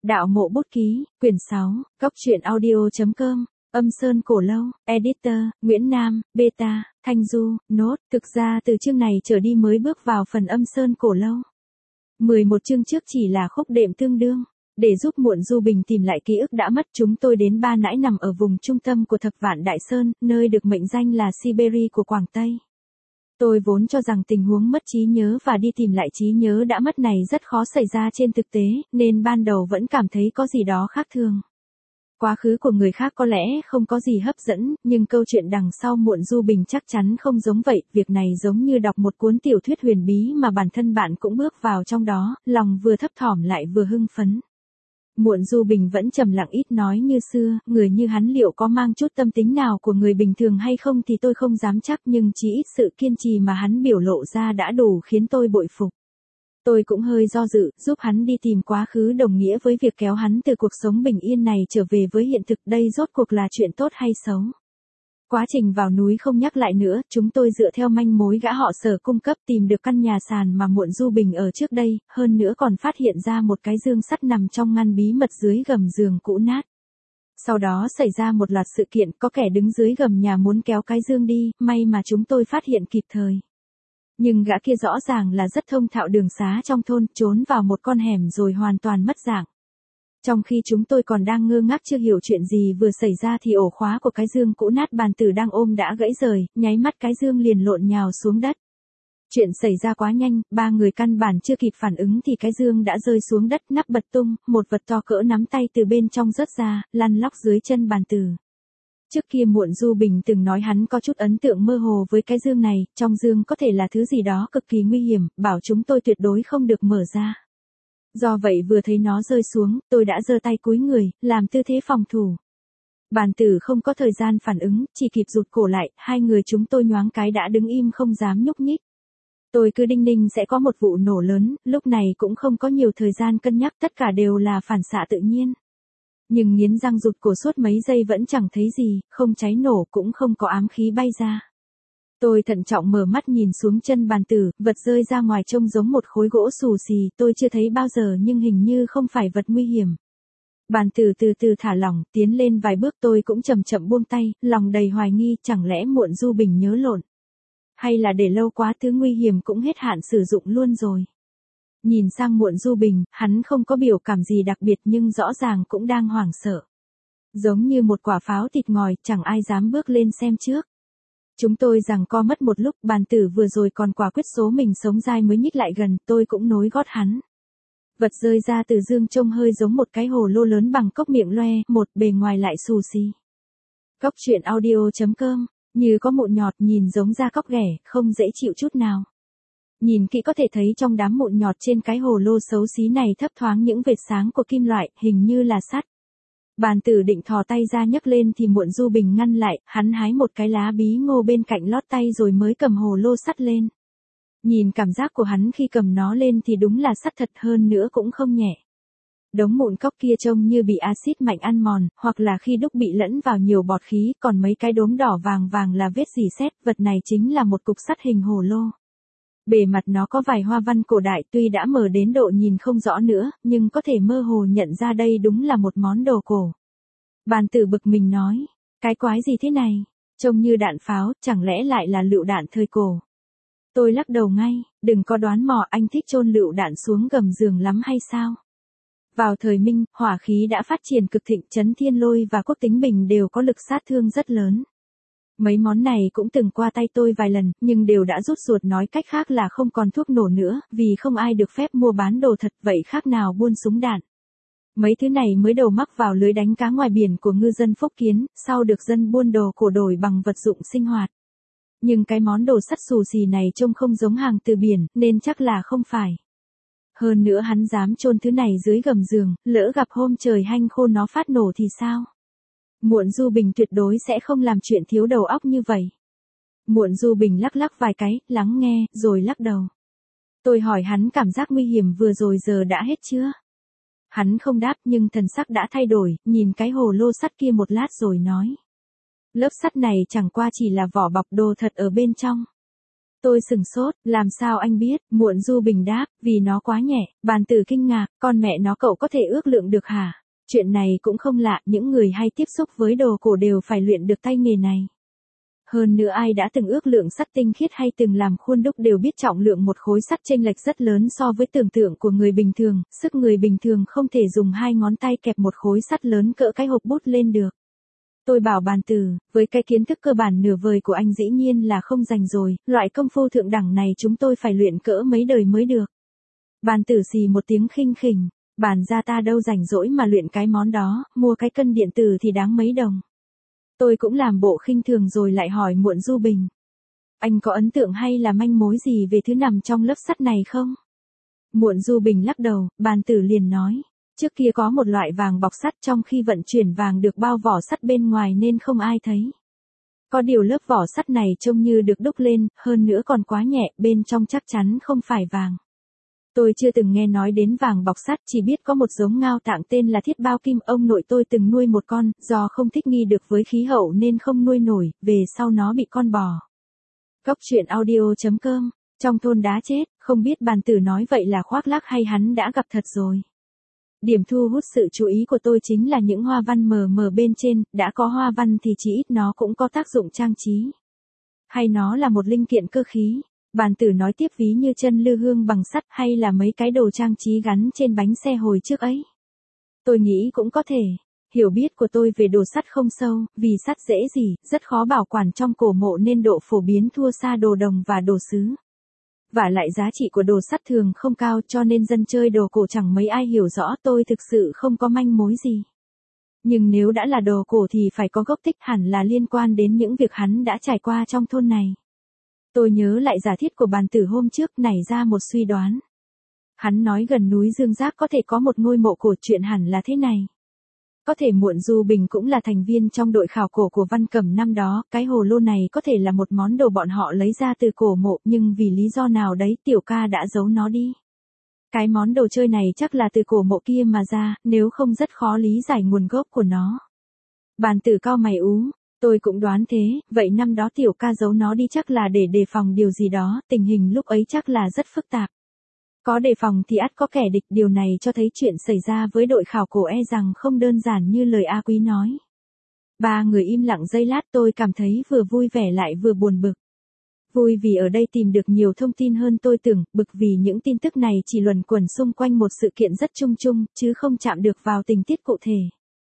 Đạo mộ bút ký, quyển 6, Cóc truyện audio.com, Âm Sơn Cổ Lâu, Editor, Nguyễn Nam, Beta, Thanh Du, Nốt. Thực ra từ chương này trở đi mới bước vào phần Âm Sơn Cổ Lâu. 11 chương trước chỉ là khúc đệm tương đương. Để giúp Muộn Du Bình tìm lại ký ức đã mất, chúng tôi đến Ba Nãi nằm ở vùng trung tâm của Thập Vạn Đại Sơn, nơi được mệnh danh là Siberia của Quảng Tây. Tôi vốn cho rằng tình huống mất trí nhớ và đi tìm lại trí nhớ đã mất này rất khó xảy ra trên thực tế, nên ban đầu vẫn cảm thấy có gì đó khác thường. Quá khứ của người khác có lẽ không có gì hấp dẫn, nhưng câu chuyện đằng sau Muộn Du Bình chắc chắn không giống vậy. Việc này giống như đọc một cuốn tiểu thuyết huyền bí mà bản thân bạn cũng bước vào trong đó, lòng vừa thấp thỏm lại vừa hưng phấn. Muộn Du Bình vẫn trầm lặng ít nói như xưa, người như hắn liệu có mang chút tâm tính nào của người bình thường hay không thì tôi không dám chắc, nhưng chỉ ít sự kiên trì mà hắn biểu lộ ra đã đủ khiến tôi bội phục. Tôi cũng hơi do dự, giúp hắn đi tìm quá khứ đồng nghĩa với việc kéo hắn từ cuộc sống bình yên này trở về với hiện thực, đây rốt cuộc là chuyện tốt hay xấu. Quá trình vào núi không nhắc lại nữa, chúng tôi dựa theo manh mối gã họ Sở cung cấp tìm được căn nhà sàn mà Muộn Du Bình ở trước đây, hơn nữa còn phát hiện ra một cái dương sắt nằm trong ngăn bí mật dưới gầm giường cũ nát. Sau đó xảy ra một loạt sự kiện, có kẻ đứng dưới gầm nhà muốn kéo cái dương đi, may mà chúng tôi phát hiện kịp thời. Nhưng gã kia rõ ràng là rất thông thạo đường xá trong thôn, trốn vào một con hẻm rồi hoàn toàn mất dạng. Trong khi chúng tôi còn đang ngơ ngác chưa hiểu chuyện gì vừa xảy ra thì ổ khóa của cái dương cũ nát bàn tử đang ôm đã gãy rời, nháy mắt cái dương liền lộn nhào xuống đất. Chuyện xảy ra quá nhanh, ba người căn bản chưa kịp phản ứng thì cái dương đã rơi xuống đất, nắp bật tung, một vật to cỡ nắm tay từ bên trong rớt ra, lăn lóc dưới chân bàn tử. Trước kia Muộn Du Bình từng nói hắn có chút ấn tượng mơ hồ với cái dương này, trong dương có thể là thứ gì đó cực kỳ nguy hiểm, bảo chúng tôi tuyệt đối không được mở ra. Do vậy vừa thấy nó rơi xuống, tôi đã giơ tay cúi người, làm tư thế phòng thủ. Bàn tử không có thời gian phản ứng, chỉ kịp rụt cổ lại, hai người chúng tôi nhoáng cái đã đứng im không dám nhúc nhích. Tôi cứ đinh ninh sẽ có một vụ nổ lớn, lúc này cũng không có nhiều thời gian cân nhắc, tất cả đều là phản xạ tự nhiên. Nhưng nghiến răng rụt cổ suốt mấy giây vẫn chẳng thấy gì, không cháy nổ cũng không có ám khí bay ra. Tôi thận trọng mở mắt nhìn xuống chân bàn tử, vật rơi ra ngoài trông giống một khối gỗ xù xì, tôi chưa thấy bao giờ nhưng hình như không phải vật nguy hiểm. Bàn tử từ từ thả lỏng, tiến lên vài bước, tôi cũng chậm chậm buông tay, lòng đầy hoài nghi, chẳng lẽ Muộn Du Bình nhớ lộn. Hay là để lâu quá thứ nguy hiểm cũng hết hạn sử dụng luôn rồi. Nhìn sang Muộn Du Bình, hắn không có biểu cảm gì đặc biệt nhưng rõ ràng cũng đang hoảng sợ. Giống như một quả pháo thịt ngòi, chẳng ai dám bước lên xem trước. Chúng tôi giằng co mất một lúc, bàn tử vừa rồi còn quả quyết số mình sống dai mới nhích lại gần, tôi cũng nối gót hắn. Vật rơi ra từ dương trông hơi giống một cái hồ lô lớn bằng cốc miệng loe, một bề ngoài lại xù xì. Cóc truyện audio.com, như có mụn nhọt, nhìn giống da cóc ghẻ, không dễ chịu chút nào. Nhìn kỹ có thể thấy trong đám mụn nhọt trên cái hồ lô xấu xí này thấp thoáng những vệt sáng của kim loại, hình như là sắt. Bàn tử định thò tay ra nhấc lên thì Muộn Du Bình ngăn lại, hắn hái một cái lá bí ngô bên cạnh lót tay rồi mới cầm hồ lô sắt lên. Nhìn cảm giác của hắn khi cầm nó lên thì đúng là sắt thật, hơn nữa cũng không nhẹ. Đống mụn cóc kia trông như bị axit mạnh ăn mòn, hoặc là khi đúc bị lẫn vào nhiều bọt khí, còn mấy cái đốm đỏ vàng vàng là vết rỉ sét, vật này chính là một cục sắt hình hồ lô. Bề mặt nó có vài hoa văn cổ đại, tuy đã mờ đến độ nhìn không rõ nữa, nhưng có thể mơ hồ nhận ra đây đúng là một món đồ cổ. Bàn tử bực mình nói, cái quái gì thế này, trông như đạn pháo, chẳng lẽ lại là lựu đạn thời cổ. Tôi lắc đầu ngay, đừng có đoán mò, anh thích chôn lựu đạn xuống gầm giường lắm hay sao? Vào thời Minh, hỏa khí đã phát triển cực thịnh, Trấn Thiên Lôi và Quốc Tính Bình đều có lực sát thương rất lớn. Mấy món này cũng từng qua tay tôi vài lần, nhưng đều đã rút ruột, nói cách khác là không còn thuốc nổ nữa, vì không ai được phép mua bán đồ thật, vậy khác nào buôn súng đạn. Mấy thứ này mới đầu mắc vào lưới đánh cá ngoài biển của ngư dân Phúc Kiến, sau được dân buôn đồ cổ đổi bằng vật dụng sinh hoạt. Nhưng cái món đồ sắt xù xì này trông không giống hàng từ biển, nên chắc là không phải. Hơn nữa hắn dám chôn thứ này dưới gầm giường, lỡ gặp hôm trời hanh khô nó phát nổ thì sao? Muộn Du Bình tuyệt đối sẽ không làm chuyện thiếu đầu óc như vậy. Muộn Du Bình lắc lắc vài cái, lắng nghe, rồi lắc đầu. Tôi hỏi hắn cảm giác nguy hiểm vừa rồi giờ đã hết chưa? Hắn không đáp nhưng thần sắc đã thay đổi, nhìn cái hồ lô sắt kia một lát rồi nói. Lớp sắt này chẳng qua chỉ là vỏ bọc, đồ thật ở bên trong. Tôi sừng sốt, làm sao anh biết, Muộn Du Bình đáp, vì nó quá nhẹ, Bàn Tử kinh ngạc, con mẹ nó cậu có thể ước lượng được hả? Chuyện này cũng không lạ, những người hay tiếp xúc với đồ cổ đều phải luyện được tay nghề này. Hơn nữa ai đã từng ước lượng sắt tinh khiết hay từng làm khuôn đúc đều biết trọng lượng một khối sắt chênh lệch rất lớn so với tưởng tượng của người bình thường, sức người bình thường không thể dùng 2 ngón tay kẹp một khối sắt lớn cỡ cái hộp bút lên được. Tôi bảo Bàn Tử, với cái kiến thức cơ bản nửa vời của anh dĩ nhiên là không dành rồi, loại công phu thượng đẳng này chúng tôi phải luyện cỡ mấy đời mới được. Bàn Tử xì một tiếng khinh khỉnh, bản ra ta đâu rảnh rỗi mà luyện cái món đó, mua cái cân điện tử thì đáng mấy đồng. Tôi cũng làm bộ khinh thường rồi lại hỏi Muộn Du Bình. Anh có ấn tượng hay là manh mối gì về thứ nằm trong lớp sắt này không? Muộn Du Bình lắc đầu, Bàn Tử liền nói. Trước kia có một loại vàng bọc sắt trong khi vận chuyển vàng được bao vỏ sắt bên ngoài nên không ai thấy. Có điều lớp vỏ sắt này trông như được đúc lên, hơn nữa còn quá nhẹ, bên trong chắc chắn không phải vàng. Tôi chưa từng nghe nói đến vàng bọc sắt, chỉ biết có một giống ngao tạng tên là thiết bao kim. Ông nội tôi từng nuôi một con, do không thích nghi được với khí hậu nên không nuôi nổi, về sau nó bị con bò. Góc truyện audio.com, trong thôn đá chết, không biết Bàn Tử nói vậy là khoác lác hay hắn đã gặp thật rồi. Điểm thu hút sự chú ý của tôi chính là những hoa văn mờ mờ bên trên, đã có hoa văn thì chỉ ít nó cũng có tác dụng trang trí. Hay nó là một linh kiện cơ khí. Bàn Tử nói tiếp, ví như chân lư hương bằng sắt hay là mấy cái đồ trang trí gắn trên bánh xe hồi trước ấy. Tôi nghĩ cũng có thể. Hiểu biết của tôi về đồ sắt không sâu, vì sắt dễ gì, rất khó bảo quản trong cổ mộ nên độ phổ biến thua xa đồ đồng và đồ sứ. Và lại giá trị của đồ sắt thường không cao cho nên dân chơi đồ cổ chẳng mấy ai hiểu rõ, tôi thực sự không có manh mối gì. Nhưng nếu đã là đồ cổ thì phải có gốc tích, hẳn là liên quan đến những việc hắn đã trải qua trong thôn này. Tôi nhớ lại giả thiết của Bàn Tử hôm trước, nảy ra một suy đoán. Hắn nói gần núi Dương Giác có thể có một ngôi mộ cổ, chuyện hẳn là thế này. Có thể Muộn Du Bình cũng là thành viên trong đội khảo cổ của Văn Cẩm năm đó, cái hồ lô này có thể là một món đồ bọn họ lấy ra từ cổ mộ, nhưng vì lý do nào đấy Tiểu Ca đã giấu nó đi. Cái món đồ chơi này chắc là từ cổ mộ kia mà ra, nếu không rất khó lý giải nguồn gốc của nó. Bàn Tử cau mày ú, tôi cũng đoán thế, vậy năm đó Tiểu Ca giấu nó đi chắc là để đề phòng điều gì đó, tình hình lúc ấy chắc là rất phức tạp. Có đề phòng thì ắt có kẻ địch, điều này cho thấy chuyện xảy ra với đội khảo cổ e rằng không đơn giản như lời A Quý nói. Ba người im lặng giây lát, tôi cảm thấy vừa vui vẻ lại vừa buồn bực. Vui vì ở đây tìm được nhiều thông tin hơn tôi tưởng, bực vì những tin tức này chỉ luẩn quẩn xung quanh một sự kiện rất chung chung, chứ không chạm được vào tình tiết cụ thể.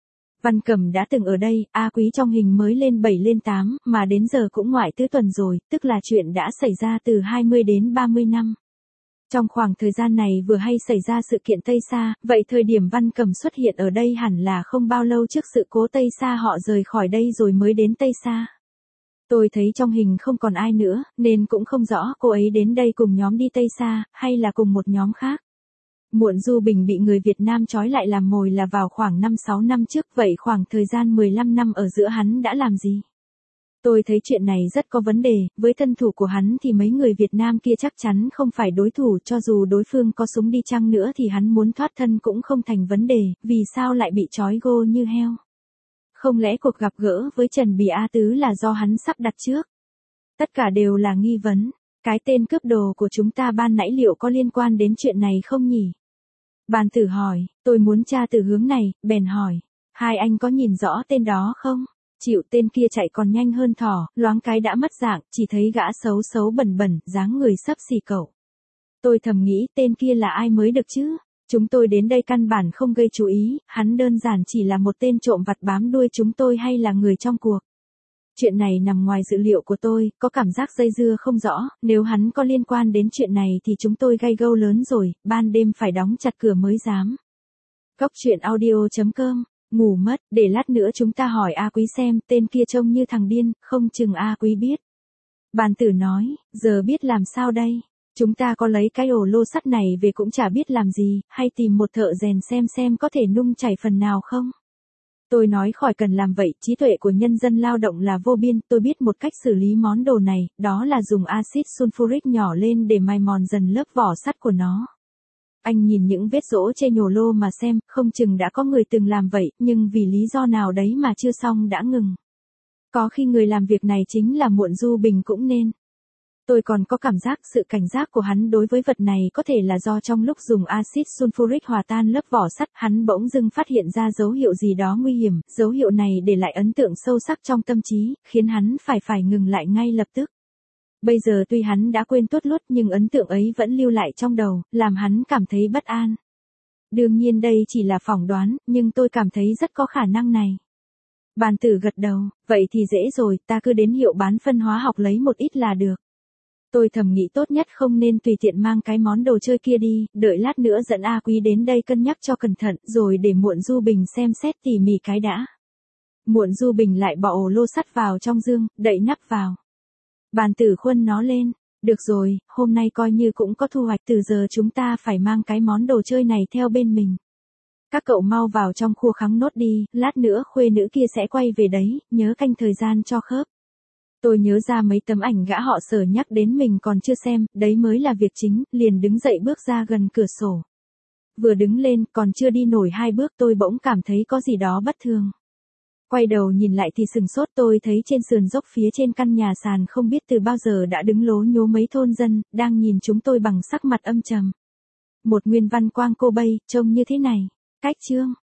Văn Cẩm đã từng ở đây, A Quý trong hình mới lên 7 lên 8, mà đến giờ cũng ngoại tứ tuần rồi, tức là chuyện đã xảy ra từ 20 đến 30 năm. Trong khoảng thời gian này vừa hay xảy ra sự kiện Tây Sa, vậy thời điểm Văn Cẩm xuất hiện ở đây hẳn là không bao lâu trước sự cố Tây Sa, họ rời khỏi đây rồi mới đến Tây Sa. Tôi thấy trong hình không còn ai nữa, nên cũng không rõ cô ấy đến đây cùng nhóm đi Tây Sa, hay là cùng một nhóm khác. Muộn Du Bình bị người Việt Nam trói lại làm mồi là vào khoảng 5-6 năm trước, vậy khoảng thời gian 15 năm ở giữa hắn đã làm gì? Tôi thấy chuyện này rất có vấn đề, với thân thủ của hắn thì mấy người Việt Nam kia chắc chắn không phải đối thủ, cho dù đối phương có súng đi chăng nữa thì hắn muốn thoát thân cũng không thành vấn đề, vì sao lại bị trói gô như heo? Không lẽ cuộc gặp gỡ với Trần Bì A Tứ là do hắn sắp đặt trước? Tất cả đều là nghi vấn, cái tên cướp đồ của chúng ta ban nãy liệu có liên quan đến chuyện này không nhỉ? Bàn Tử hỏi, tôi muốn tra từ hướng này, bèn hỏi, hai anh có nhìn rõ tên đó không? Chịu, tên kia chạy còn nhanh hơn thỏ, loáng cái đã mất dạng, chỉ thấy gã xấu xấu bẩn bẩn, dáng người xấp xì cậu. Tôi thầm nghĩ tên kia là ai mới được chứ? Chúng tôi đến đây căn bản không gây chú ý, hắn đơn giản chỉ là một tên trộm vặt bám đuôi chúng tôi hay là người trong cuộc. Chuyện này nằm ngoài dự liệu của tôi, có cảm giác dây dưa không rõ, nếu hắn có liên quan đến chuyện này thì chúng tôi gây gâu lớn rồi, ban đêm phải đóng chặt cửa mới dám. Góc truyện audio.com, ngủ mất, để lát nữa chúng ta hỏi A Quý xem, tên kia trông như thằng điên, không chừng A Quý biết. Bàn Tử nói, giờ biết làm sao đây? Chúng ta có lấy cái ổ lô sắt này về cũng chả biết làm gì, hay tìm một thợ rèn xem có thể nung chảy phần nào không? Tôi nói khỏi cần làm vậy, trí tuệ của nhân dân lao động là vô biên, tôi biết một cách xử lý món đồ này, đó là dùng axit sulfuric nhỏ lên để mài mòn dần lớp vỏ sắt của nó. Anh nhìn những vết rỗ trên nhổ lô mà xem, không chừng đã có người từng làm vậy, nhưng vì lý do nào đấy mà chưa xong đã ngừng. Có khi người làm việc này chính là Muộn Du Bình cũng nên. Tôi còn có cảm giác sự cảnh giác của hắn đối với vật này có thể là do trong lúc dùng axit sulfuric hòa tan lớp vỏ sắt, hắn bỗng dưng phát hiện ra dấu hiệu gì đó nguy hiểm, dấu hiệu này để lại ấn tượng sâu sắc trong tâm trí, khiến hắn phải ngừng lại ngay lập tức. Bây giờ tuy hắn đã quên tuốt lút nhưng ấn tượng ấy vẫn lưu lại trong đầu, làm hắn cảm thấy bất an. Đương nhiên đây chỉ là phỏng đoán, nhưng tôi cảm thấy rất có khả năng này. Bàn tử gật đầu, vậy thì dễ rồi, ta cứ đến hiệu bán phân hóa học lấy một ít là được. Tôi thầm nghĩ tốt nhất không nên tùy tiện mang cái món đồ chơi kia đi, đợi lát nữa dẫn A Quý đến đây cân nhắc cho cẩn thận, rồi để Muộn Du Bình xem xét tỉ mỉ cái đã. Muộn Du Bình lại bỏ ổ lô sắt vào trong dương, đậy nắp vào. Bàn tử khuân nó lên, được rồi, hôm nay coi như cũng có thu hoạch, từ giờ chúng ta phải mang cái món đồ chơi này theo bên mình. Các cậu mau vào trong khu khắng nốt đi, lát nữa khuê nữ kia sẽ quay về đấy, nhớ canh thời gian cho khớp. Tôi nhớ ra mấy tấm ảnh gã họ Sở nhắc đến mình còn chưa xem, đấy mới là việc chính, liền đứng dậy bước ra gần cửa sổ. Vừa đứng lên, còn chưa đi nổi 2 bước tôi bỗng cảm thấy có gì đó bất thường. Quay đầu nhìn lại thì sừng sốt, tôi thấy trên sườn dốc phía trên căn nhà sàn không biết từ bao giờ đã đứng lố nhố mấy thôn dân, đang nhìn chúng tôi bằng sắc mặt âm trầm. Một nguyên văn quang cô bây, trông như thế này. Cách chương.